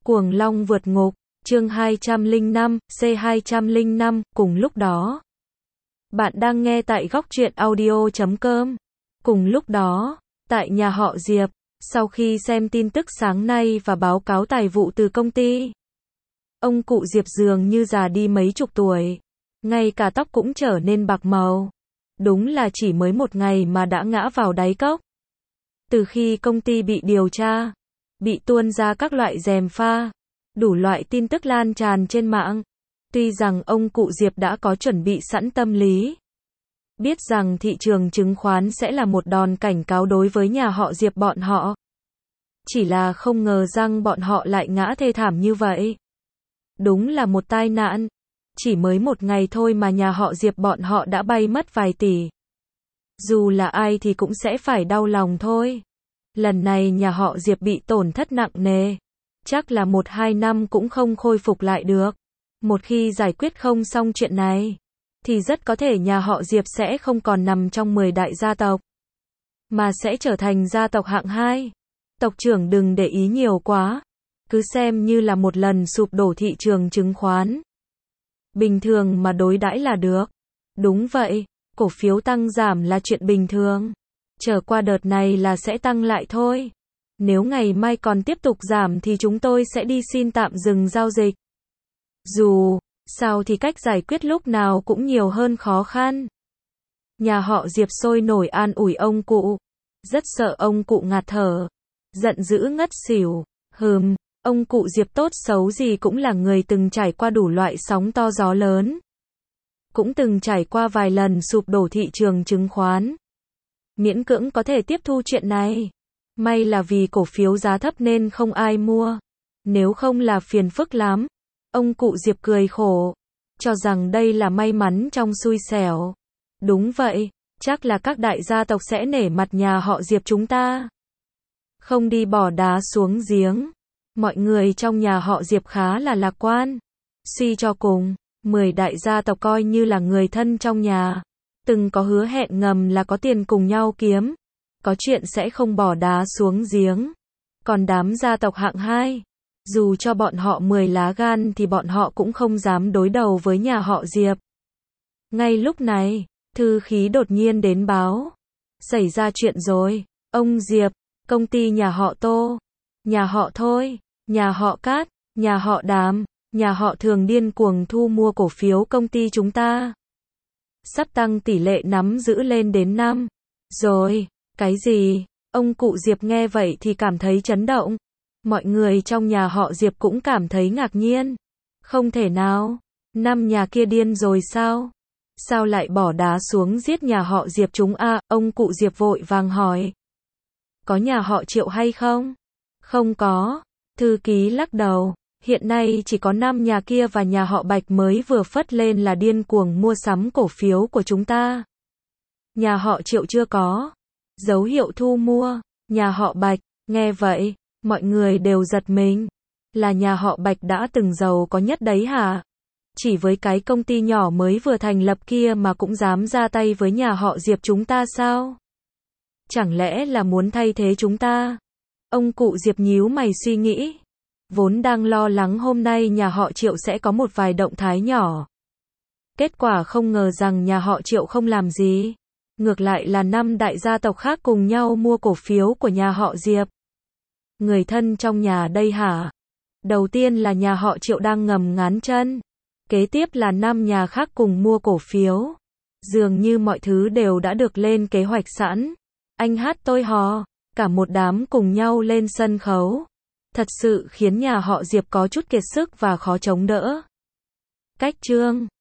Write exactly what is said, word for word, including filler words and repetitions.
Cuồng Long vượt ngục, chương hai trăm lẻ năm, C hai trăm lẻ năm, cùng lúc đó. Bạn đang nghe tại góc truyện audio chấm com. Cùng lúc đó, tại nhà họ Diệp, sau khi xem tin tức sáng nay và báo cáo tài vụ từ công ty, ông cụ Diệp dường như già đi mấy chục tuổi, ngay cả tóc cũng trở nên bạc màu. Đúng là chỉ mới một ngày mà đã ngã vào đáy cốc. Từ khi công ty bị điều tra, bị tuôn ra các loại gièm pha, đủ loại tin tức lan tràn trên mạng. Tuy rằng ông cụ Diệp đã có chuẩn bị sẵn tâm lý, biết rằng thị trường chứng khoán sẽ là một đòn cảnh cáo đối với nhà họ Diệp bọn họ. Chỉ là không ngờ rằng bọn họ lại ngã thê thảm như vậy. Đúng là một tai nạn. Chỉ mới một ngày thôi mà nhà họ Diệp bọn họ đã bay mất vài tỷ. Dù là ai thì cũng sẽ phải đau lòng thôi. Lần này nhà họ Diệp bị tổn thất nặng nề. Chắc là một hai năm cũng không khôi phục lại được. Một khi giải quyết không xong chuyện này, thì rất có thể nhà họ Diệp sẽ không còn nằm trong mười đại gia tộc, mà sẽ trở thành gia tộc hạng hai. Tộc trưởng đừng để ý nhiều quá. Cứ xem như là một lần sụp đổ thị trường chứng khoán. Bình thường mà đối đãi là được. Đúng vậy, cổ phiếu tăng giảm là chuyện bình thường. Trở qua đợt này là sẽ tăng lại thôi. Nếu ngày mai còn tiếp tục giảm thì chúng tôi sẽ đi xin tạm dừng giao dịch. Dù sao thì cách giải quyết lúc nào cũng nhiều hơn khó khăn. Nhà họ Diệp sôi nổi an ủi ông cụ. Rất sợ ông cụ ngạt thở, giận dữ ngất xỉu. Hừm, ông cụ Diệp tốt xấu gì cũng là người từng trải qua đủ loại sóng to gió lớn. Cũng từng trải qua vài lần sụp đổ thị trường chứng khoán. Miễn cưỡng có thể tiếp thu chuyện này. May là vì cổ phiếu giá thấp nên không ai mua. Nếu không là phiền phức lắm. Ông cụ Diệp cười khổ, cho rằng đây là may mắn trong xui xẻo. Đúng vậy, chắc là các đại gia tộc sẽ nể mặt nhà họ Diệp chúng ta. Không đi bỏ đá xuống giếng. Mọi người trong nhà họ Diệp khá là lạc quan. Suy cho cùng, mười đại gia tộc coi như là người thân trong nhà. Từng có hứa hẹn ngầm là có tiền cùng nhau kiếm. Có chuyện sẽ không bỏ đá xuống giếng. Còn đám gia tộc hạng hai, dù cho bọn họ mười lá gan thì bọn họ cũng không dám đối đầu với nhà họ Diệp. Ngay lúc này, thư ký đột nhiên đến báo. Xảy ra chuyện rồi, ông Diệp, công ty nhà họ Tô, nhà họ Thôi, nhà họ Cát, nhà họ Đàm, nhà họ Thường điên cuồng thu mua cổ phiếu công ty chúng ta. Sắp tăng tỷ lệ nắm giữ lên đến năm. Rồi, cái gì? Ông cụ Diệp nghe vậy thì cảm thấy chấn động. Mọi người trong nhà họ Diệp cũng cảm thấy ngạc nhiên. Không thể nào, năm nhà kia điên rồi sao? Sao lại bỏ đá xuống giết nhà họ Diệp chúng a? À, ông cụ Diệp vội vàng hỏi. Có nhà họ Triệu hay không? Không có. Thư ký lắc đầu. Hiện nay chỉ có năm nhà kia và nhà họ Bạch mới vừa phất lên là điên cuồng mua sắm cổ phiếu của chúng ta. Nhà họ Triệu chưa có dấu hiệu thu mua. Nhà họ Bạch, nghe vậy, mọi người đều giật mình. Là nhà họ Bạch đã từng giàu có nhất đấy hả? Chỉ với cái công ty nhỏ mới vừa thành lập kia mà cũng dám ra tay với nhà họ Diệp chúng ta sao? Chẳng lẽ là muốn thay thế chúng ta? Ông cụ Diệp nhíu mày suy nghĩ. Vốn đang lo lắng hôm nay nhà họ Triệu sẽ có một vài động thái nhỏ. Kết quả không ngờ rằng nhà họ Triệu không làm gì. Ngược lại là năm đại gia tộc khác cùng nhau mua cổ phiếu của nhà họ Diệp. Người thân trong nhà đây hả? Đầu tiên là nhà họ Triệu đang ngầm ngán chân. Kế tiếp là năm nhà khác cùng mua cổ phiếu. Dường như mọi thứ đều đã được lên kế hoạch sẵn. Anh hát tôi hò, cả một đám cùng nhau lên sân khấu. Thật sự khiến nhà họ Diệp có chút kiệt sức và khó chống đỡ. Cách chương